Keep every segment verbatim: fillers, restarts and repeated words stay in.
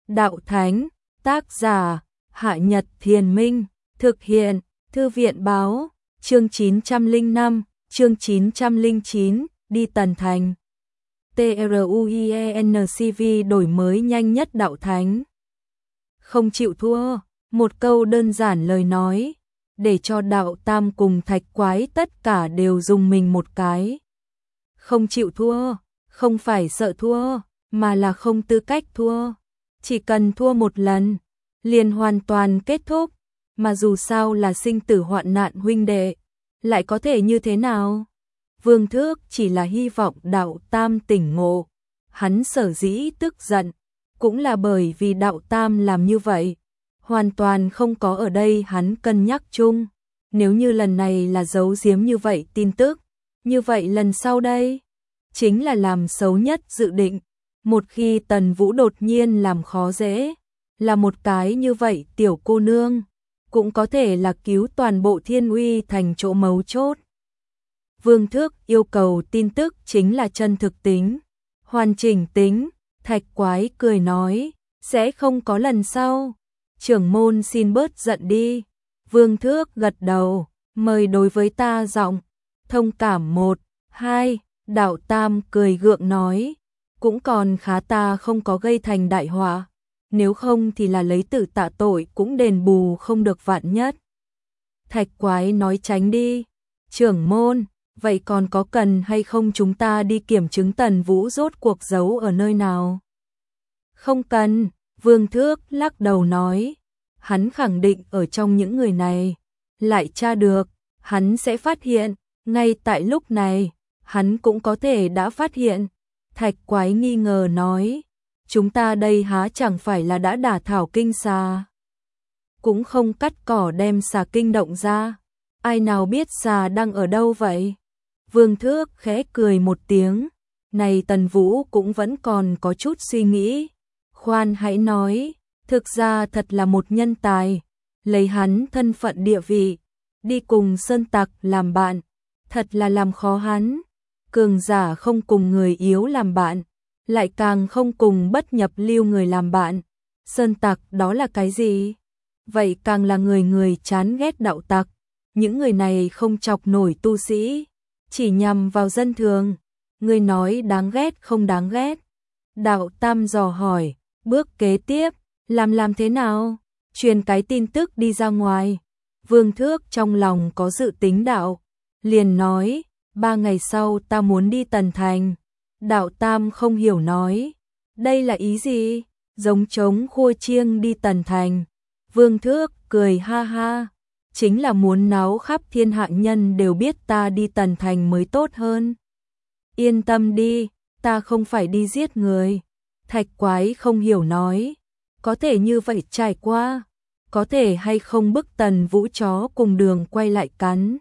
Đạo Thánh, tác giả, Hạ Nhật Thiền Minh, thực hiện, Thư viện báo, chương chín trăm lẻ năm, chương chín trăm lẻ chín, đi Tần Thành. TRUIENCV đổi mới nhanh nhất Đạo Thánh. Không chịu thua, một câu đơn giản lời nói, để cho Đạo Tam cùng Thạch Quái tất cả đều dùng mình một cái. Không chịu thua, không phải sợ thua, mà là không tư cách thua. Chỉ cần thua một lần, liền hoàn toàn kết thúc, mà dù sao là sinh tử hoạn nạn huynh đệ, lại có thể như thế nào? Vương Thước chỉ là hy vọng Đạo Tam tỉnh ngộ, hắn sở dĩ tức giận, cũng là bởi vì Đạo Tam làm như vậy, hoàn toàn không có ở đây hắn cân nhắc chung. Nếu như lần này là giấu giếm như vậy tin tức, như vậy lần sau đây, chính là làm xấu nhất dự định. Một khi Tần Vũ đột nhiên làm khó dễ, là một cái như vậy tiểu cô nương, cũng có thể là cứu toàn bộ Thiên Uy thành chỗ mấu chốt. Vương Thước yêu cầu tin tức chính là chân thực tính, hoàn chỉnh tính. Thạch Quái cười nói, sẽ không có lần sau. Trưởng môn xin bớt giận đi. Vương Thước gật đầu, mời đối với ta giọng. Thông cảm một, hai, Đạo Tam cười gượng nói, cũng còn khá ta không có gây thành đại họa, nếu không thì là lấy tử tạ tội cũng đền bù không được vạn nhất. Thạch Quái nói tránh đi. Trưởng môn, vậy còn có cần hay không chúng ta đi kiểm chứng Tần Vũ rốt cuộc giấu ở nơi nào? Không cần, Vương Thước lắc đầu nói, hắn khẳng định ở trong những người này, lại tra được, hắn sẽ phát hiện, ngay tại lúc này, hắn cũng có thể đã phát hiện. Thạch Quái nghi ngờ nói, chúng ta đây há chẳng phải là đã đả thảo kinh xà, cũng không cắt cỏ đem xà kinh động ra, ai nào biết xà đang ở đâu vậy? Vương Thước khẽ cười một tiếng, này Tần Vũ cũng vẫn còn có chút suy nghĩ, khoan hãy nói, thực ra thật là một nhân tài, lấy hắn thân phận địa vị, đi cùng sơn tặc làm bạn, thật là làm khó hắn. Cường giả không cùng người yếu làm bạn, lại càng không cùng bất nhập lưu người làm bạn. Sơn tặc đó là cái gì? Vậy càng là người người chán ghét đạo tặc. Những người này không chọc nổi tu sĩ, chỉ nhằm vào dân thường. Người nói đáng ghét không đáng ghét? Đạo Tam dò hỏi, bước kế tiếp, làm làm thế nào? Truyền cái tin tức đi ra ngoài. Vương Thước trong lòng có dự tính đạo, liền nói, ba ngày sau ta muốn đi Tần Thành. Đạo Tam không hiểu nói, đây là ý gì? Giống trống khua chiêng đi Tần Thành. Vương Thước cười ha ha, chính là muốn náo khắp thiên hạ nhân đều biết ta đi Tần Thành mới tốt hơn. Yên tâm đi, ta không phải đi giết người. Thạch Quái không hiểu nói, có thể như vậy trải qua, có thể hay không bức Tần Vũ chó cùng đường quay lại cắn.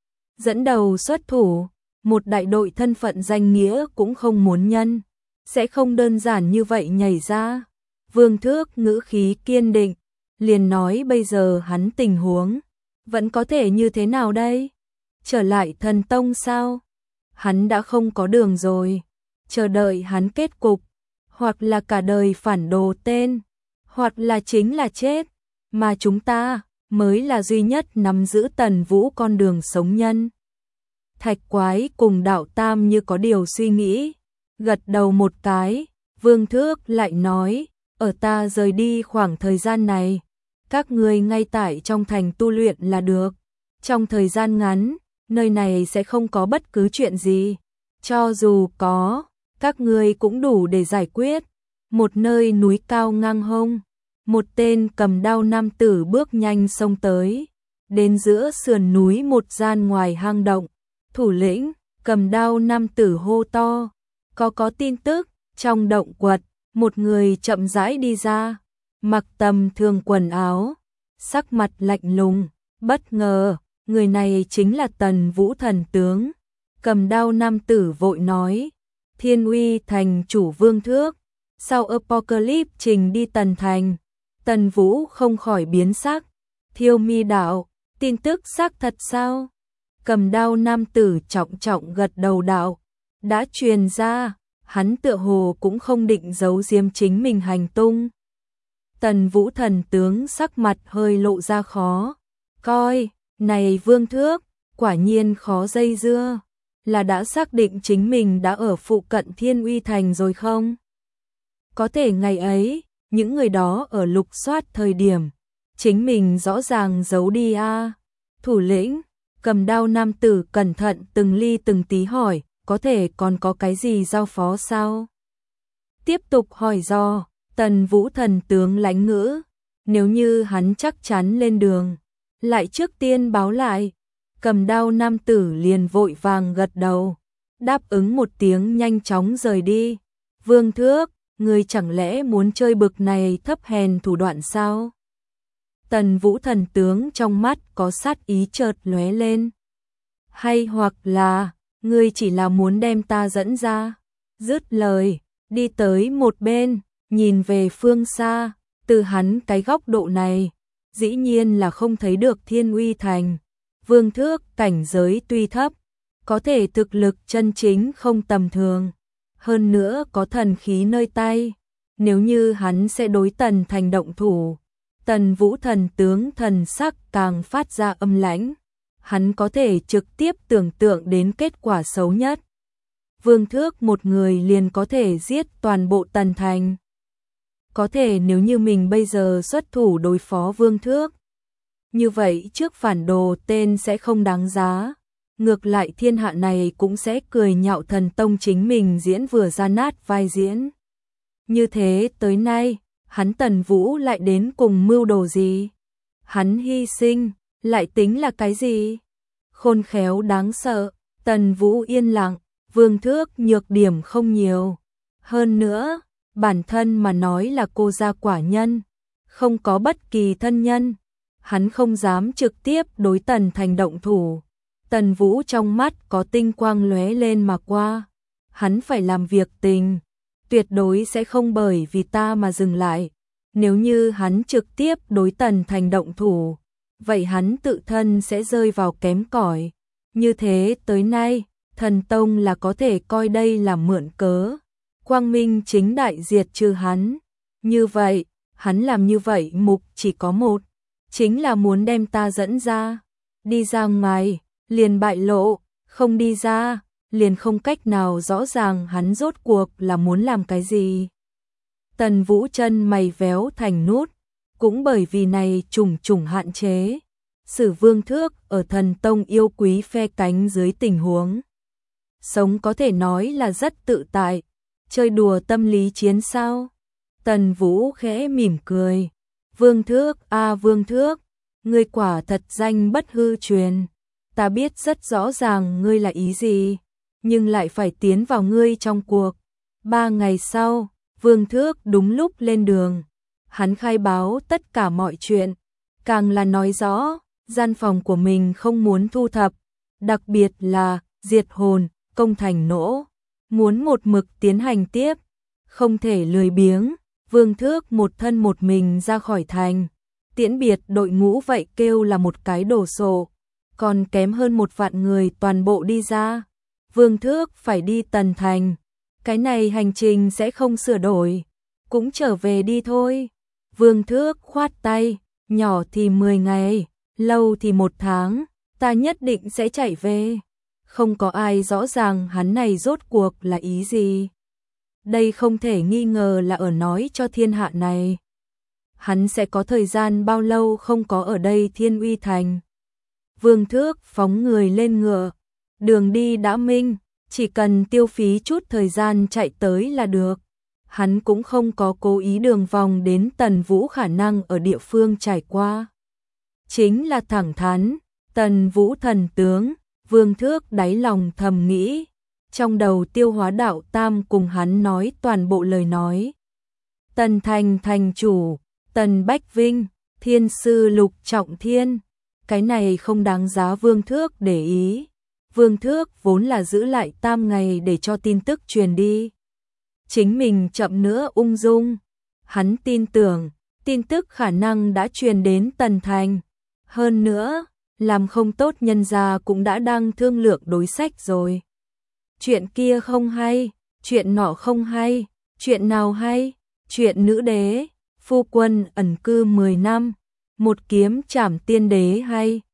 Dẫn đầu xuất thủ, một đại đội thân phận danh nghĩa cũng không muốn nhân, sẽ không đơn giản như vậy nhảy ra. Vương Thước ngữ khí kiên định, liền nói bây giờ hắn tình huống, vẫn có thể như thế nào đây? Trở lại thần tông sao? Hắn đã không có đường rồi, chờ đợi hắn kết cục, hoặc là cả đời phản đồ tên, hoặc là chính là chết, mà chúng ta mới là duy nhất nắm giữ Tần Vũ con đường sống nhân. Thạch Quái cùng Đạo Tam như có điều suy nghĩ, gật đầu một cái. Vương Thước lại nói, ở ta rời đi khoảng thời gian này, các ngươi ngay tại trong thành tu luyện là được. Trong thời gian ngắn, nơi này sẽ không có bất cứ chuyện gì, cho dù có, các ngươi cũng đủ để giải quyết. Một nơi núi cao ngang hông, một tên cầm đao nam tử bước nhanh xông tới, đến giữa sườn núi một gian ngoài hang động. Thủ lĩnh, cầm đao nam tử hô to, có có tin tức. Trong động quật, một người chậm rãi đi ra, mặc tầm thường quần áo, sắc mặt lạnh lùng. Bất ngờ, người này chính là Tần Vũ thần tướng. Cầm đao nam tử vội nói, Thiên Uy thành chủ Vương Thước, sau Apocalypse trình đi Tần Thành. Tần Vũ không khỏi biến sắc, Thiêu Mi đạo, tin tức xác thật sao? Cầm đao nam tử trọng trọng gật đầu đạo, đã truyền ra, hắn tựa hồ cũng không định giấu giếm chính mình hành tung. Tần Vũ thần tướng sắc mặt hơi lộ ra khó coi, này Vương Thước, quả nhiên khó dây dưa, là đã xác định chính mình đã ở phụ cận Thiên Uy Thành rồi không? Có thể ngày ấy, những người đó ở lục soát thời điểm, chính mình rõ ràng giấu đi a. À. Thủ lĩnh, cầm đao nam tử cẩn thận từng ly từng tí hỏi, có thể còn có cái gì giao phó sao? Tiếp tục hỏi do, Tần Vũ thần tướng lãnh ngữ, nếu như hắn chắc chắn lên đường, lại trước tiên báo lại. Cầm đao nam tử liền vội vàng gật đầu, đáp ứng một tiếng nhanh chóng rời đi. Vương Thước, ngươi chẳng lẽ muốn chơi bực này thấp hèn thủ đoạn sao? Tần Vũ thần tướng trong mắt có sát ý chợt lóe lên. Hay hoặc là, ngươi chỉ là muốn đem ta dẫn ra? Dứt lời, đi tới một bên, nhìn về phương xa, từ hắn cái góc độ này, dĩ nhiên là không thấy được Thiên Uy Thành. Vương Thước cảnh giới tuy thấp, có thể thực lực chân chính không tầm thường, hơn nữa có thần khí nơi tay, nếu như hắn sẽ đối Tần Thành động thủ. Tần Vũ thần tướng thần sắc càng phát ra âm lãnh, hắn có thể trực tiếp tưởng tượng đến kết quả xấu nhất. Vương Thước một người liền có thể giết toàn bộ Tần Thành. Có thể nếu như mình bây giờ xuất thủ đối phó Vương Thước, như vậy trước phản đồ tên sẽ không đáng giá. Ngược lại thiên hạ này cũng sẽ cười nhạo thần tông chính mình diễn vừa ra nát vai diễn. Như thế tới nay, hắn Tần Vũ lại đến cùng mưu đồ gì? Hắn hy sinh, lại tính là cái gì? Khôn khéo đáng sợ, Tần Vũ yên lặng, Vương Thước nhược điểm không nhiều. Hơn nữa, bản thân mà nói là cô gia quả nhân, không có bất kỳ thân nhân. Hắn không dám trực tiếp đối Tần Thành động thủ. Tần Vũ trong mắt có tinh quang lóe lên mà qua. Hắn phải làm việc tình, tuyệt đối sẽ không bởi vì ta mà dừng lại. Nếu như hắn trực tiếp đối Tần Thành động thủ, vậy hắn tự thân sẽ rơi vào kém cỏi. Như thế tới nay, thần tông là có thể coi đây là mượn cớ, quang minh chính đại diệt trừ hắn. Như vậy, hắn làm như vậy mục chỉ có một, chính là muốn đem ta dẫn ra. Đi ra ngoài, liền bại lộ, không đi ra, liền không cách nào rõ ràng hắn rốt cuộc là muốn làm cái gì. Tần Vũ chân mày véo thành nút, cũng bởi vì này trùng trùng hạn chế. Sử Vương Thước ở thần tông yêu quý phe cánh dưới tình huống sống có thể nói là rất tự tại, chơi đùa tâm lý chiến sao. Tần Vũ khẽ mỉm cười. Vương Thước, a à, Vương Thước, ngươi quả thật danh bất hư truyền. Ta biết rất rõ ràng ngươi là ý gì, nhưng lại phải tiến vào ngươi trong cuộc. Ba ngày sau, Vương Thước đúng lúc lên đường. Hắn khai báo tất cả mọi chuyện, càng là nói rõ, gian phòng của mình không muốn thu thập, đặc biệt là diệt hồn, công thành nỗ, muốn một mực tiến hành tiếp, không thể lười biếng. Vương Thước một thân một mình ra khỏi thành, tiễn biệt đội ngũ vậy kêu là một cái đồ sộ, còn kém hơn một vạn người toàn bộ đi ra. Vương Thước phải đi Tần Thành, cái này hành trình sẽ không sửa đổi, cũng trở về đi thôi. Vương Thước khoát tay, nhỏ thì mười ngày, lâu thì một tháng, ta nhất định sẽ chạy về. Không có ai rõ ràng hắn này rốt cuộc là ý gì. Đây không thể nghi ngờ là ở nói cho thiên hạ này. Hắn sẽ có thời gian bao lâu không có ở đây Thiên Uy Thành. Vương Thước phóng người lên ngựa, đường đi đã minh, chỉ cần tiêu phí chút thời gian chạy tới là được. Hắn cũng không có cố ý đường vòng đến Tần Vũ khả năng ở địa phương trải qua. Chính là thẳng thắn, Tần Vũ thần tướng, Vương Thước đáy lòng thầm nghĩ. Trong đầu tiêu hóa đạo tam cùng hắn nói toàn bộ lời nói. Tần Thành thành chủ, Tần Bách Vinh, thiên sư Lục Trọng Thiên. Cái này không đáng giá Vương Thước để ý. Vương Thước vốn là giữ lại tam ngày để cho tin tức truyền đi. Chính mình chậm nữa ung dung. Hắn tin tưởng, tin tức khả năng đã truyền đến Tần Thành. Hơn nữa, làm không tốt nhân gia cũng đã đang thương lượng đối sách rồi. Chuyện kia không hay, chuyện nọ không hay, chuyện nào hay, chuyện nữ đế, Phu quân ẩn cư mười năm, một kiếm trảm tiên đế hay